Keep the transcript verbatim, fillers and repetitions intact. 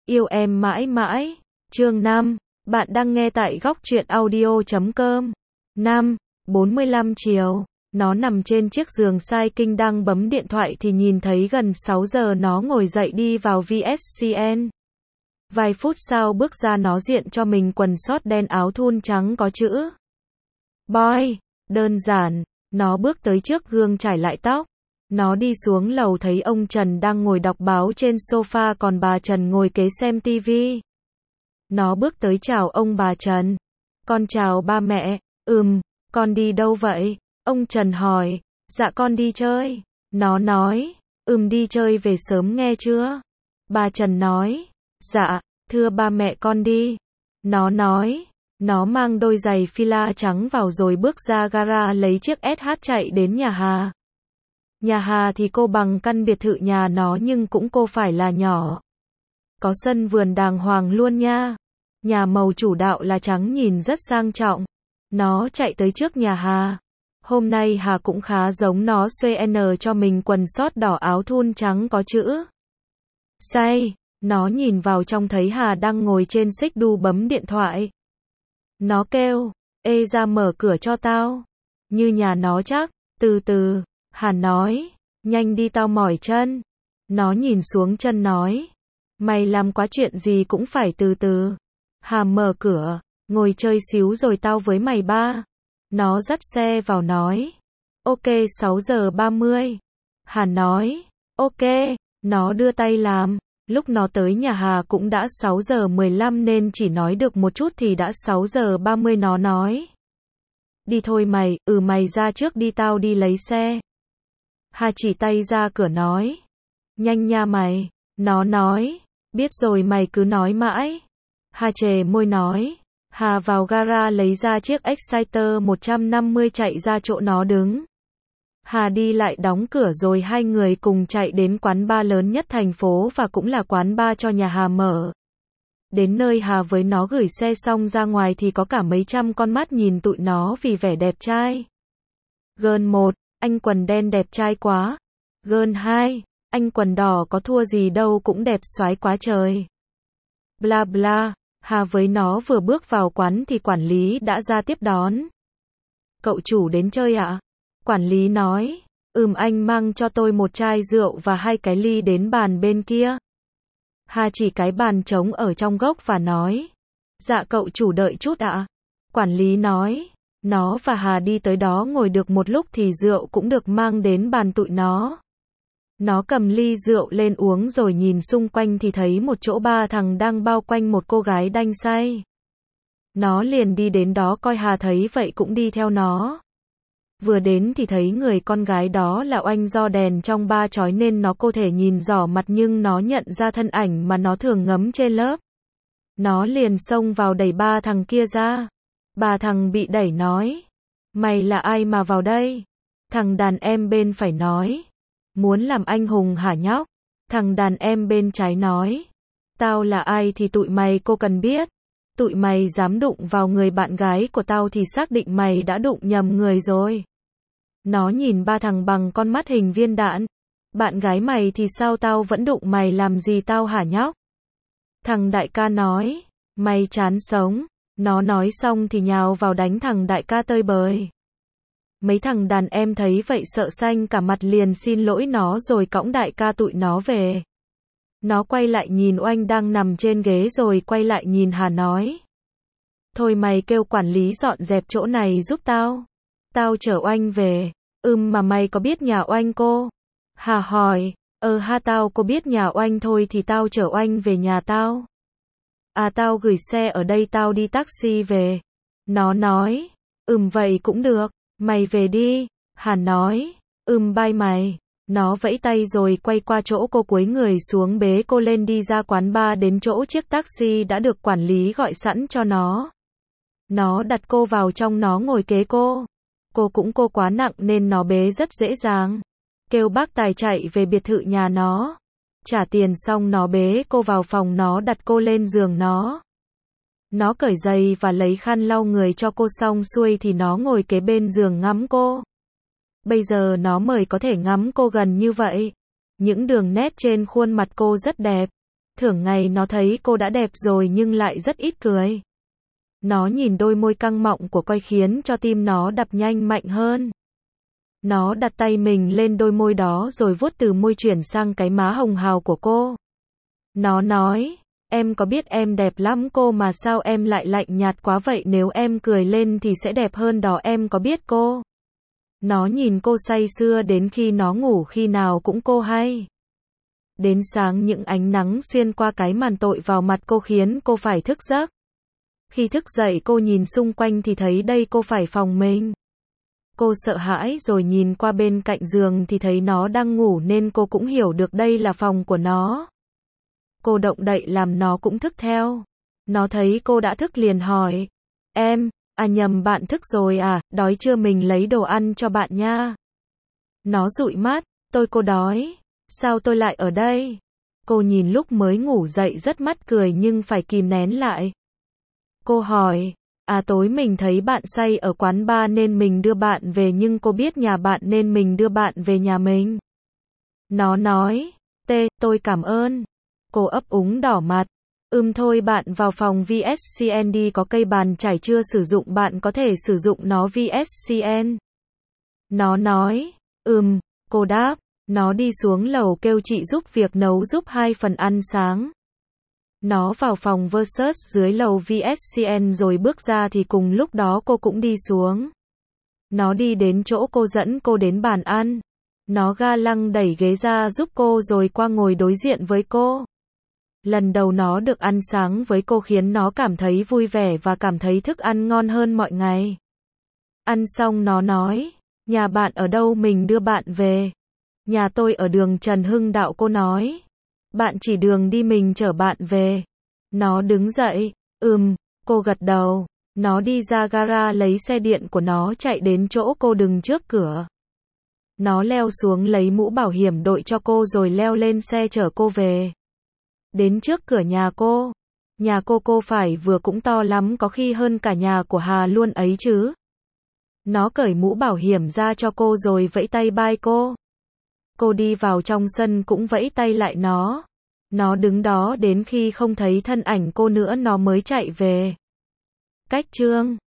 Yêu em mãi mãi. Chương năm. Bạn đang nghe tại góc truyện audio chấm com. năm. bốn mươi lăm chiều. Nó nằm trên chiếc giường sai kinh đang bấm điện thoại thì nhìn thấy gần sáu giờ nó ngồi dậy đi vào vê ét xê en. Vài phút sau bước ra nó diện cho mình quần short đen áo thun trắng có chữ Boy. Đơn giản. Nó bước tới trước gương chải lại tóc. Nó đi xuống lầu thấy ông Trần đang ngồi đọc báo trên sofa còn bà Trần ngồi kế xem tivi. Nó bước tới chào ông bà Trần. Con chào ba mẹ. Ừm, con đi đâu vậy? Ông Trần hỏi. Dạ con đi chơi. Nó nói. Ừm đi chơi về sớm nghe chưa? Bà Trần nói. Dạ, thưa ba mẹ con đi. Nó nói. Nó mang đôi giày fila trắng vào rồi bước ra gara lấy chiếc ét hát chạy đến nhà Hà. Nhà Hà thì cô bằng căn biệt thự nhà nó nhưng cũng cô phải là nhỏ. Có sân vườn đàng hoàng luôn nha. Nhà màu chủ đạo là trắng nhìn rất sang trọng. Nó chạy tới trước nhà Hà. Hôm nay Hà cũng khá giống nó xuê n cho mình quần short đỏ áo thun trắng có chữ Say. Nó nhìn vào trong thấy Hà đang ngồi trên xích đu bấm điện thoại. Nó kêu. Ê ra mở cửa cho tao. Như nhà nó chắc. Từ từ. Hà nói. Nhanh đi tao mỏi chân. Nó nhìn xuống chân nói. Mày làm quá chuyện gì cũng phải từ từ. Hà mở cửa. Ngồi chơi xíu rồi tao với mày ba. Nó dắt xe vào nói. Ok sáu giờ ba mươi. Hà nói. Ok. Nó đưa tay làm. Lúc nó tới nhà Hà cũng đã sáu giờ mười lăm nên chỉ nói được một chút thì đã sáu giờ ba mươi nó nói. Đi thôi mày, ừ mày ra trước đi tao đi lấy xe. Hà chỉ tay ra cửa nói. Nhanh nha mày. Nó nói. Biết rồi mày cứ nói mãi. Hà chề môi nói. Hà vào gara lấy ra chiếc Exciter một trăm năm mươi chạy ra chỗ nó đứng. Hà đi lại đóng cửa rồi hai người cùng chạy đến quán bar lớn nhất thành phố và cũng là quán bar cho nhà Hà mở. Đến nơi Hà với nó gửi xe xong ra ngoài thì có cả mấy trăm con mắt nhìn tụi nó vì vẻ đẹp trai. Girl một, anh quần đen đẹp trai quá. Girl hai, anh quần đỏ có thua gì đâu cũng đẹp soái quá trời. Bla bla, Hà với nó vừa bước vào quán thì quản lý đã ra tiếp đón. Cậu chủ đến chơi ạ? Quản lý nói. Ừm anh mang cho tôi một chai rượu và hai cái ly đến bàn bên kia. Hà chỉ cái bàn trống ở trong góc và nói. Dạ cậu chủ đợi chút ạ. Quản lý nói. Nó và Hà đi tới đó ngồi được một lúc thì rượu cũng được mang đến bàn tụi nó. Nó cầm ly rượu lên uống rồi nhìn xung quanh thì thấy một chỗ ba thằng đang bao quanh một cô gái đanh say. Nó liền đi đến đó coi Hà thấy vậy cũng đi theo nó. Vừa đến thì thấy người con gái đó là Oanh do đèn trong ba chói nên nó có thể nhìn rõ mặt nhưng nó nhận ra thân ảnh mà nó thường ngắm trên lớp. Nó liền xông vào đẩy ba thằng kia ra. Ba thằng bị đẩy nói. Mày là ai mà vào đây? Thằng đàn em bên phải nói. Muốn làm anh hùng hả nhóc? Thằng đàn em bên trái nói. Tao là ai thì tụi mày cô cần biết. Tụi mày dám đụng vào người bạn gái của tao thì xác định mày đã đụng nhầm người rồi. Nó nhìn ba thằng bằng con mắt hình viên đạn. Bạn gái mày thì sao tao vẫn đụng mày làm gì tao hả nhóc? Thằng đại ca nói. Mày chán sống. Nó nói xong thì nhào vào đánh thằng đại ca tơi bời. Mấy thằng đàn em thấy vậy sợ xanh cả mặt liền xin lỗi nó rồi cõng đại ca tụi nó về. Nó quay lại nhìn Oanh đang nằm trên ghế rồi quay lại nhìn Hà nói. Thôi mày kêu quản lý dọn dẹp chỗ này giúp tao. Tao chở Oanh về. Ừm mà mày có biết nhà Oanh cô? Hà hỏi. Ờ ha tao có biết nhà Oanh thôi thì tao chở Oanh về nhà tao. À tao gửi xe ở đây tao đi taxi về. Nó nói. Ừm vậy cũng được. Mày về đi. Hà nói. Ừm bye mày. Nó vẫy tay rồi quay qua chỗ cô cúi người xuống bế cô lên đi ra quán bar đến chỗ chiếc taxi đã được quản lý gọi sẵn cho nó. Nó đặt cô vào trong nó ngồi kế cô. Cô cũng cô quá nặng nên nó bế rất dễ dàng. Kêu bác tài chạy về biệt thự nhà nó. Trả tiền xong nó bế cô vào phòng nó đặt cô lên giường nó. Nó cởi giày và lấy khăn lau người cho cô xong xuôi thì nó ngồi kế bên giường ngắm cô. Bây giờ nó mới có thể ngắm cô gần như vậy. Những đường nét trên khuôn mặt cô rất đẹp. Thường ngày nó thấy cô đã đẹp rồi nhưng lại rất ít cười. Nó nhìn đôi môi căng mọng của cô khiến cho tim nó đập nhanh mạnh hơn. Nó đặt tay mình lên đôi môi đó rồi vuốt từ môi chuyển sang cái má hồng hào của cô. Nó nói, em có biết em đẹp lắm cô mà sao em lại lạnh nhạt quá vậy, nếu em cười lên thì sẽ đẹp hơn đó em có biết cô. Nó nhìn cô say sưa đến khi nó ngủ khi nào cũng cô hay. Đến sáng những ánh nắng xuyên qua cái màn tội vào mặt cô khiến cô phải thức giấc. Khi thức dậy cô nhìn xung quanh thì thấy đây cô phải phòng mình. Cô sợ hãi rồi nhìn qua bên cạnh giường thì thấy nó đang ngủ nên cô cũng hiểu được đây là phòng của nó. Cô động đậy làm nó cũng thức theo. Nó thấy cô đã thức liền hỏi. Em, à nhầm bạn thức rồi à, đói chưa mình lấy đồ ăn cho bạn nha. Nó dụi mắt, tôi cô đói. Sao tôi lại ở đây? Cô nhìn lúc mới ngủ dậy rất mắt cười nhưng phải kìm nén lại. Cô hỏi, à tối mình thấy bạn say ở quán bar nên mình đưa bạn về nhưng cô biết nhà bạn nên mình đưa bạn về nhà mình. Nó nói, tê, tôi cảm ơn. Cô ấp úng đỏ mặt. Ừm thôi bạn vào phòng vê ét xê en đi, có cây bàn chải chưa sử dụng bạn có thể sử dụng nó vê ét xê en. Nó nói, ừm, cô đáp. Nó đi xuống lầu kêu chị giúp việc nấu giúp hai phần ăn sáng. Nó vào phòng Versus dưới lầu vê ét xê en rồi bước ra thì cùng lúc đó cô cũng đi xuống. Nó đi đến chỗ cô dẫn cô đến bàn ăn. Nó ga lăng đẩy ghế ra giúp cô rồi qua ngồi đối diện với cô. Lần đầu nó được ăn sáng với cô khiến nó cảm thấy vui vẻ và cảm thấy thức ăn ngon hơn mọi ngày. Ăn xong nó nói, nhà bạn ở đâu mình đưa bạn về. Nhà tôi ở đường Trần Hưng Đạo cô nói. Bạn chỉ đường đi mình chở bạn về. Nó đứng dậy, ừm, cô gật đầu. Nó đi ra gara lấy xe điện của nó chạy đến chỗ cô đứng trước cửa. Nó leo xuống lấy mũ bảo hiểm đội cho cô rồi leo lên xe chở cô về. Đến trước cửa nhà cô. Nhà cô cô phải vừa cũng to lắm có khi hơn cả nhà của Hà luôn ấy chứ. Nó cởi mũ bảo hiểm ra cho cô rồi vẫy tay bye cô. Cô đi vào trong sân cũng vẫy tay lại nó. Nó đứng đó đến khi không thấy thân ảnh cô nữa nó mới chạy về. Cách chương